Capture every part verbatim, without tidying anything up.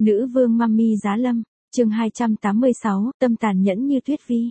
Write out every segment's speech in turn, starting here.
Nữ vương Mummy Giá Lâm, chương hai trăm tám mươi sáu, tâm tàn nhẫn như Tuyết Vi.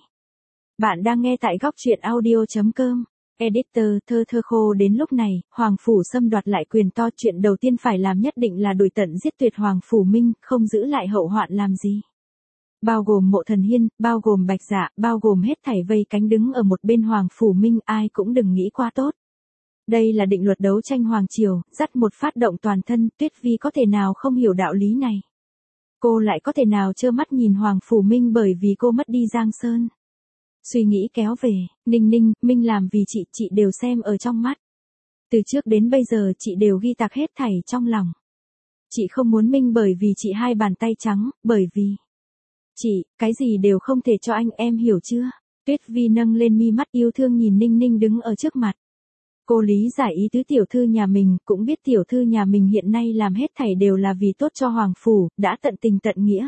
Bạn đang nghe tại góc truyện audio chấm com. Editor, thơ thơ khô. Đến lúc này, Hoàng Phủ Sâm đoạt lại quyền to, chuyện đầu tiên phải làm nhất định là đuổi tận giết tuyệt Hoàng Phủ Minh, không giữ lại hậu hoạn làm gì. Bao gồm Mộ Thần Hiên, bao gồm Bạch Dạ, bao gồm hết thảy vây cánh đứng ở một bên Hoàng Phủ Minh, ai cũng đừng nghĩ quá tốt. Đây là định luật đấu tranh Hoàng Triều, dắt một phát động toàn thân, Tuyết Vi có thể nào không hiểu đạo lý này. Cô lại có thể nào trơ mắt nhìn Hoàng Phủ Minh bởi vì cô mất đi Giang Sơn. Suy nghĩ kéo về, Ninh Ninh, Minh làm vì chị, chị đều xem ở trong mắt. Từ trước đến bây giờ chị đều ghi tạc hết thảy trong lòng. Chị không muốn Minh bởi vì chị hai bàn tay trắng, bởi vì chị, cái gì đều không thể cho anh, em hiểu chưa? Tuyết Vi nâng lên mi mắt yêu thương nhìn Ninh Ninh đứng ở trước mặt. Cô lý giải ý tứ tiểu thư nhà mình, cũng biết tiểu thư nhà mình hiện nay làm hết thảy đều là vì tốt cho Hoàng Phủ, đã tận tình tận nghĩa.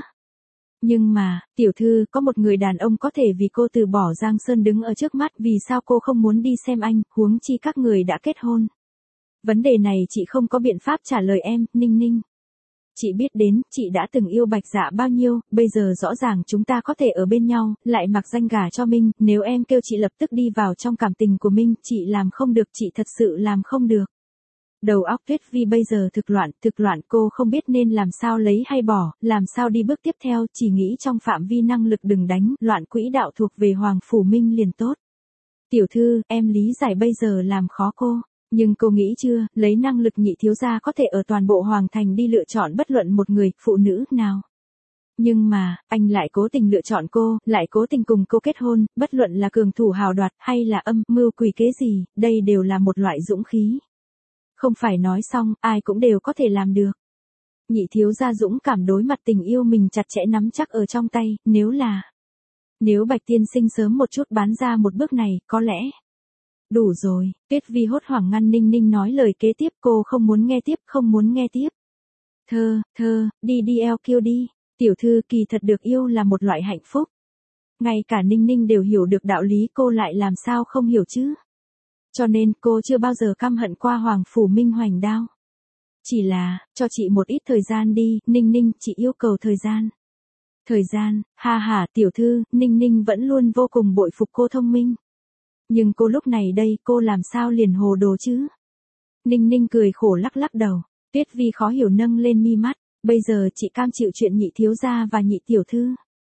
Nhưng mà, tiểu thư, có một người đàn ông có thể vì cô từ bỏ Giang Sơn đứng ở trước mắt, vì sao cô không muốn đi xem anh, huống chi các người đã kết hôn. Vấn đề này chị không có biện pháp trả lời em, Ninh Ninh. Chị biết đến, chị đã từng yêu Bạch Dạ bao nhiêu, bây giờ rõ ràng chúng ta có thể ở bên nhau, lại mặc danh gả cho Minh, nếu em kêu chị lập tức đi vào trong cảm tình của Minh, chị làm không được, chị thật sự làm không được. Đầu óc Tuyết Vi bây giờ thực loạn, thực loạn, cô không biết nên làm sao lấy hay bỏ, làm sao đi bước tiếp theo, chỉ nghĩ trong phạm vi năng lực đừng đánh, loạn quỹ đạo thuộc về Hoàng Phủ Minh liền tốt. Tiểu thư, em lý giải bây giờ làm khó cô. Nhưng cô nghĩ chưa, lấy năng lực nhị thiếu gia có thể ở toàn bộ Hoàng Thành đi lựa chọn bất luận một người, phụ nữ nào. Nhưng mà, anh lại cố tình lựa chọn cô, lại cố tình cùng cô kết hôn, bất luận là cường thủ hào đoạt hay là âm mưu quỷ kế gì, đây đều là một loại dũng khí. Không phải nói xong, ai cũng đều có thể làm được. Nhị thiếu gia dũng cảm đối mặt tình yêu mình chặt chẽ nắm chắc ở trong tay, nếu là... Nếu Bạch tiên sinh sớm một chút bán ra một bước này, có lẽ... Đủ rồi, Tuyết Vi hốt hoảng ngăn Ninh Ninh nói lời kế tiếp, cô không muốn nghe tiếp, không muốn nghe tiếp. Thơ, thơ, đi đi eo kêu đi, tiểu thư kỳ thật được yêu là một loại hạnh phúc. Ngay cả Ninh Ninh đều hiểu được đạo lý, cô lại làm sao không hiểu chứ. Cho nên cô chưa bao giờ căm hận qua Hoàng Phủ Minh hoành đao. Chỉ là, cho chị một ít thời gian đi, Ninh Ninh, chị yêu cầu thời gian. Thời gian, ha ha tiểu thư, Ninh Ninh vẫn luôn vô cùng bội phục cô thông minh. Nhưng cô lúc này đây, cô làm sao liền hồ đồ chứ? Ninh Ninh cười khổ lắc lắc đầu, Tuyết Vi khó hiểu nâng lên mi mắt, bây giờ chị cam chịu chuyện nhị thiếu gia và nhị tiểu thư.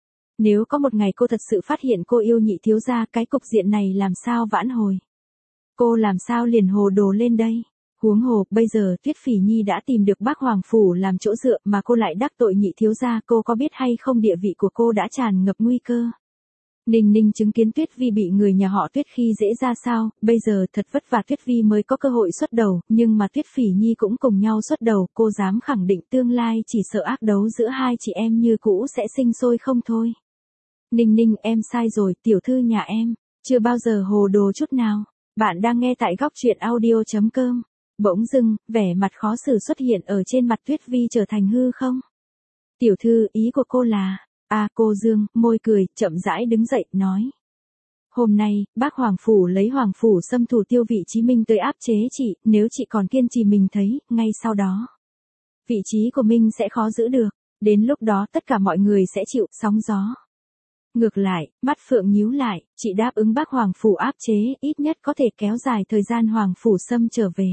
Nếu có một ngày cô thật sự phát hiện cô yêu nhị thiếu gia, cái cục diện này làm sao vãn hồi? Cô làm sao liền hồ đồ lên đây? Huống hồ, bây giờ Tuyết Phỉ Nhi đã tìm được bác Hoàng Phủ làm chỗ dựa mà cô lại đắc tội nhị thiếu gia, cô có biết hay không địa vị của cô đã tràn ngập nguy cơ? Ninh Ninh chứng kiến Tuyết Vi bị người nhà họ Tuyết khi dễ ra sao, bây giờ thật vất vả Tuyết Vi mới có cơ hội xuất đầu, nhưng mà Tuyết Phỉ Nhi cũng cùng nhau xuất đầu, cô dám khẳng định tương lai chỉ sợ ác đấu giữa hai chị em như cũ sẽ sinh sôi không thôi. Ninh Ninh, em sai rồi, tiểu thư nhà em, chưa bao giờ hồ đồ chút nào. Bạn đang nghe tại góc truyện audio chấm com. Bỗng dưng, vẻ mặt khó xử xuất hiện ở trên mặt Tuyết Vi trở thành hư không? Tiểu thư, ý của cô là... À, cô Dương, môi cười, chậm rãi đứng dậy, nói. Hôm nay, bác Hoàng Phủ lấy Hoàng Phủ Sâm thủ tiêu vị trí Minh tới áp chế chị, nếu chị còn kiên trì mình thấy, ngay sau đó. Vị trí của Minh sẽ khó giữ được, đến lúc đó tất cả mọi người sẽ chịu sóng gió. Ngược lại, mắt Phượng nhíu lại, chị đáp ứng bác Hoàng Phủ áp chế, ít nhất có thể kéo dài thời gian Hoàng Phủ Sâm trở về.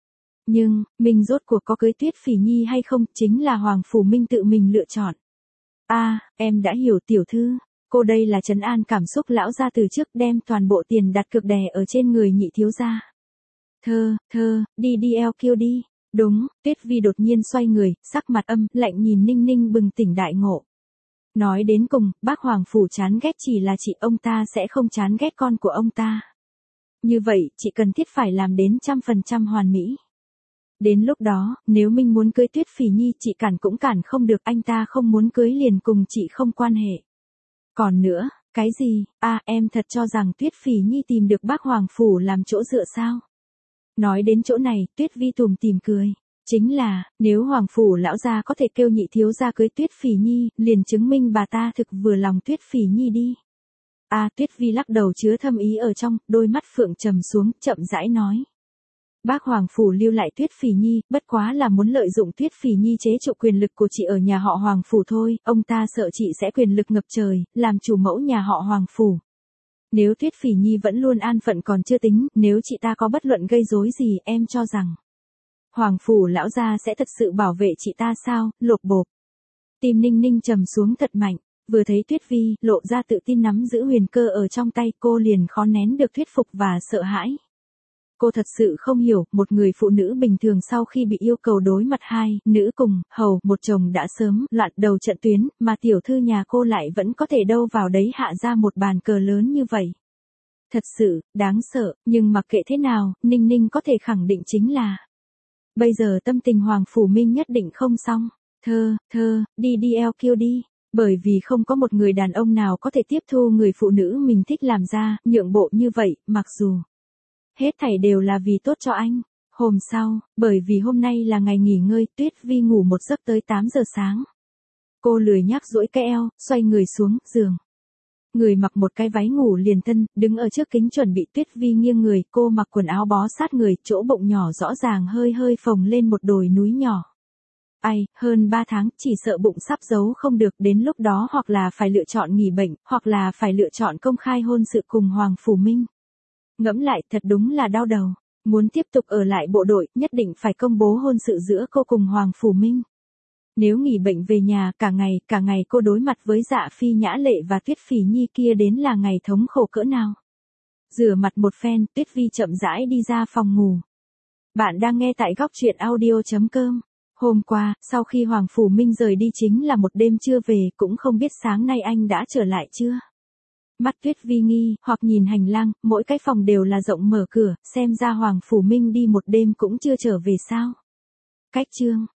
Nhưng, Minh rốt cuộc có cưới Tuyết Phỉ Nhi hay không, chính là Hoàng Phủ Minh tự mình lựa chọn. À, em đã hiểu tiểu thư, cô đây là trấn an cảm xúc lão gia từ trước đem toàn bộ tiền đặt cược đè ở trên người nhị thiếu gia. Thơ, thơ, đi đi eo kêu đi, đúng, Tuyết Vi đột nhiên xoay người, sắc mặt âm, lạnh nhìn Ninh Ninh bừng tỉnh đại ngộ. Nói đến cùng, bác Hoàng Phủ chán ghét chỉ là chị, ông ta sẽ không chán ghét con của ông ta. Như vậy, chị cần thiết phải làm đến trăm phần trăm hoàn mỹ. Đến lúc đó, nếu Minh muốn cưới Tuyết Phỉ Nhi, chị cản cũng cản không được, anh ta không muốn cưới liền cùng chị không quan hệ. Còn nữa, cái gì, à em thật cho rằng Tuyết Phỉ Nhi tìm được bác Hoàng Phủ làm chỗ dựa sao? Nói đến chỗ này, Tuyết Vi tủm tỉm cười. Chính là, nếu Hoàng Phủ lão gia có thể kêu nhị thiếu gia cưới Tuyết Phỉ Nhi, liền chứng minh bà ta thực vừa lòng Tuyết Phỉ Nhi đi. À Tuyết Vi lắc đầu chứa thâm ý ở trong, đôi mắt Phượng trầm xuống, chậm rãi nói. Bác Hoàng Phủ lưu lại Tuyết Phỉ Nhi, bất quá là muốn lợi dụng Tuyết Phỉ Nhi chế trụ quyền lực của chị ở nhà họ Hoàng Phủ thôi, ông ta sợ chị sẽ quyền lực ngập trời, làm chủ mẫu nhà họ Hoàng Phủ. Nếu Tuyết Phỉ Nhi vẫn luôn an phận còn chưa tính, nếu chị ta có bất luận gây rối gì, em cho rằng Hoàng Phủ lão gia sẽ thật sự bảo vệ chị ta sao, lột bộp. Tim Ninh Ninh trầm xuống thật mạnh, vừa thấy Tuyết Vi, lộ ra tự tin nắm giữ huyền cơ ở trong tay, cô liền khó nén được thuyết phục và sợ hãi. Cô thật sự không hiểu, một người phụ nữ bình thường sau khi bị yêu cầu đối mặt hai, nữ cùng, hầu, một chồng đã sớm, loạn đầu trận tuyến, mà tiểu thư nhà cô lại vẫn có thể đâu vào đấy hạ ra một bàn cờ lớn như vậy. Thật sự, đáng sợ, nhưng mặc kệ thế nào, Ninh Ninh có thể khẳng định chính là bây giờ tâm tình Hoàng Phủ Minh nhất định không xong. Thơ, thơ, đi đi eo kiêu đi. Bởi vì không có một người đàn ông nào có thể tiếp thu người phụ nữ mình thích làm ra, nhượng bộ như vậy, mặc dù hết thảy đều là vì tốt cho anh. Hôm sau, bởi vì hôm nay là ngày nghỉ ngơi, Tuyết Vi ngủ một giấc tới tám giờ sáng. Cô lười nhác duỗi cái eo, xoay người xuống giường. Người mặc một cái váy ngủ liền thân, đứng ở trước kính chuẩn bị. Tuyết Vi nghiêng người, cô mặc quần áo bó sát người, chỗ bụng nhỏ rõ ràng hơi hơi phồng lên một đồi núi nhỏ. Ai, hơn ba tháng, chỉ sợ bụng sắp giấu không được, đến lúc đó hoặc là phải lựa chọn nghỉ bệnh, hoặc là phải lựa chọn công khai hôn sự cùng Hoàng Phủ Minh. Ngẫm lại, thật đúng là đau đầu. Muốn tiếp tục ở lại bộ đội, nhất định phải công bố hôn sự giữa cô cùng Hoàng Phủ Minh. Nếu nghỉ bệnh về nhà, cả ngày, cả ngày cô đối mặt với Dạ Phi Nhã Lệ và Tuyết Phỉ Nhi kia đến là ngày thống khổ cỡ nào. Rửa mặt một phen, Tuyết Vi chậm rãi đi ra phòng ngủ. Bạn đang nghe tại góc truyện audio chấm com. Hôm qua, sau khi Hoàng Phủ Minh rời đi chính là một đêm chưa về, cũng không biết sáng nay anh đã trở lại chưa. Mắt Tuyết Vi nghi, hoặc nhìn hành lang, mỗi cái phòng đều là rộng mở cửa, xem ra Hoàng Phủ Minh đi một đêm cũng chưa trở về sao. Cách chương